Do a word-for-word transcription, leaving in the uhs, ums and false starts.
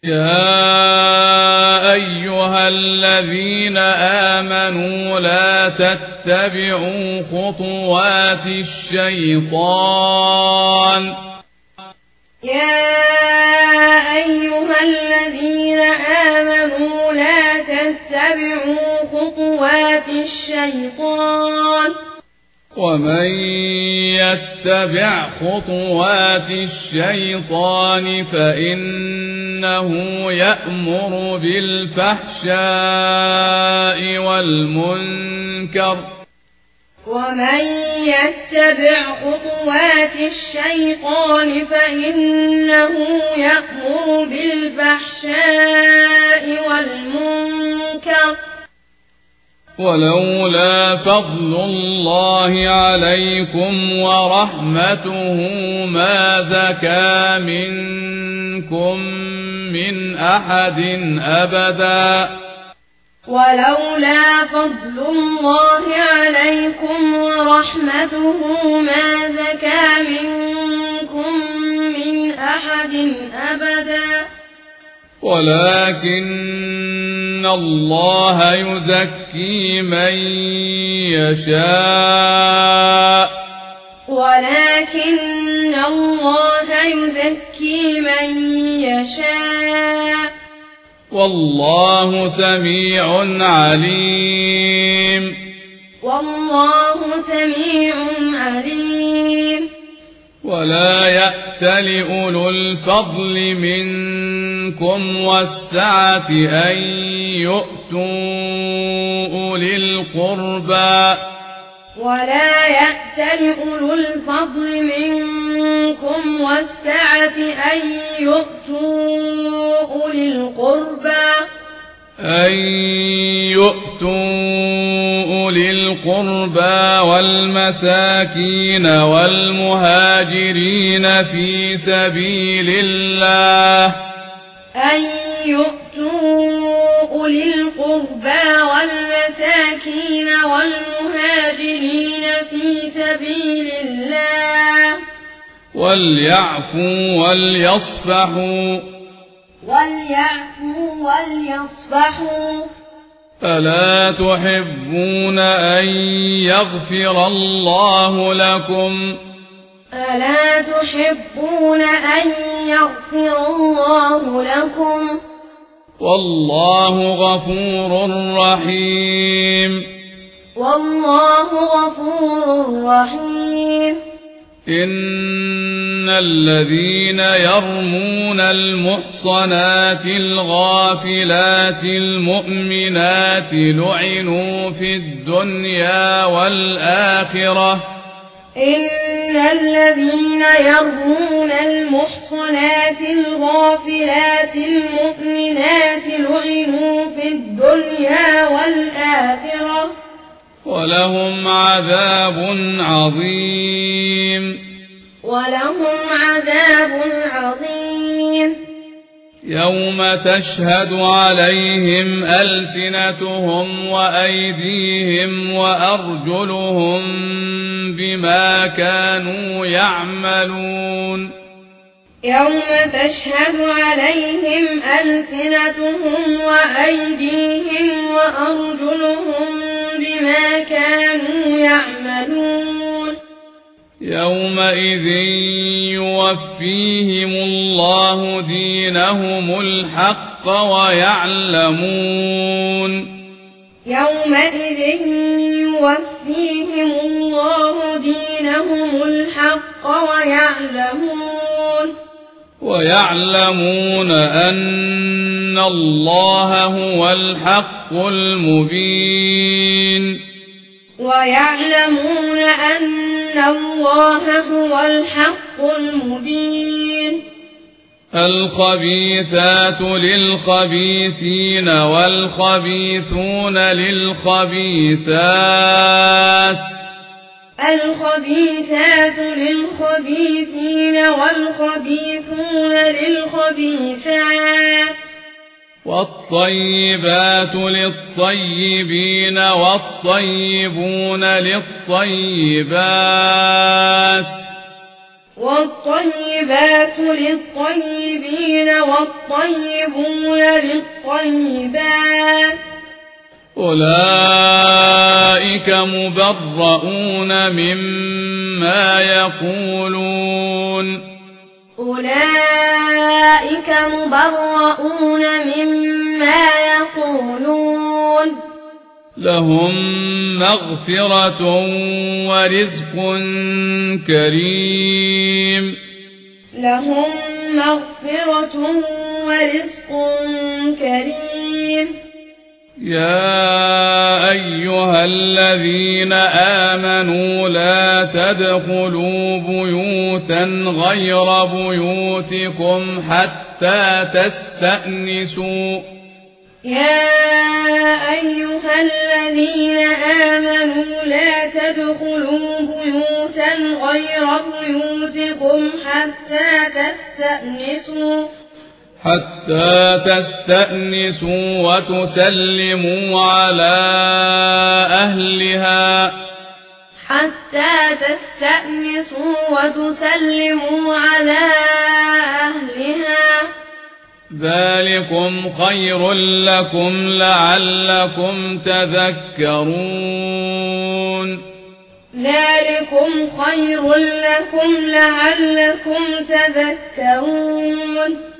يا أيها الذين آمنوا لا تتبعوا خطوات الشيطان يا أيها الذين آمنوا لا تتبعوا خطوات الشيطان ومن يتبع خطوات الشيطان فإنه يأمر بالفحشاء والمنكر ومن يتبع خطوات الشيطان فإنه يأمر بالفحشاء والمنكر ولولا فضل الله عليكم ورحمته ما زكى منكم من أحد أبدا ولولا فضل الله عليكم ورحمته ما زكى منكم من أحد أبدا ولكن الله يزكي من يشاء ولكن الله يزكي من يشاء والله سميع عليم والله سميع عليم ولا يأتل أولو الفضل منكم والسعة أن يؤتوا أولي القربى ولا يأتل أولو الفضل منكم والسعة أن يؤتوا أولي القربى أن يؤتوا أولي القربى والمساكين والمهاجرين في سبيل الله أن يؤتوا أولي القربى والمساكين والمهاجرين في سبيل الله وليعفوا وليصفحوا وليعفوا وليصفحوا ألا تحبون أن يغفر الله لكم ألا تحبون أن يغفر الله لكم والله غفور رحيم والله غفور رحيم إن الذين يرمون المحصنات الغافلات المؤمنات لعنوا في الدنيا والآخرة إن الذين يرمون المحصنات الغافلات المؤمنات لعنوا في الدنيا والآخرة ولهم عذاب عظيم ولهم عذاب عظيم يوم تشهد عليهم ألسنتهم وأيديهم وأرجلهم بما كانوا يعملون يوم تشهد عليهم ألسنتهم وأيديهم وأرجلهم بما كانوا يعملون يومئذ يوفيهم الله دينهم الحق ويعلمون يومئذ يوفيهم الله دينهم الحق ويعلمون ويعلمون أن الله هو الحق المبين ويعلمون أن الله هو الحق المبين الخبيثات للخبيثين والخبيثون للخبيثات الخبيثات للخبيثين والخبيثون للخبيثات والطيبات للطيبين والطيبون للطيبات والطيبات للطيبين والطيبون للطيبات أولئك مبرؤون مما يقولون أولئك مبرؤون مما يقولون لهم مغفرة ورزق كريم لهم مغفرة ورزق كريم يا أيها الذين آمنوا لا تدخلوا بيوتا غير بيوتكم حتى تستأنسوا يا أيها الذين آمنوا لا تدخلوا بيوتا غير بيوتكم حتى تستأنسوا حتى تستأنسوا وتسلموا على أهلها حتى تستأنسوا وتسلموا على أهلها ذلكم خير لكم لعلكم تذكرون ذلكم خير لكم لعلكم تذكرون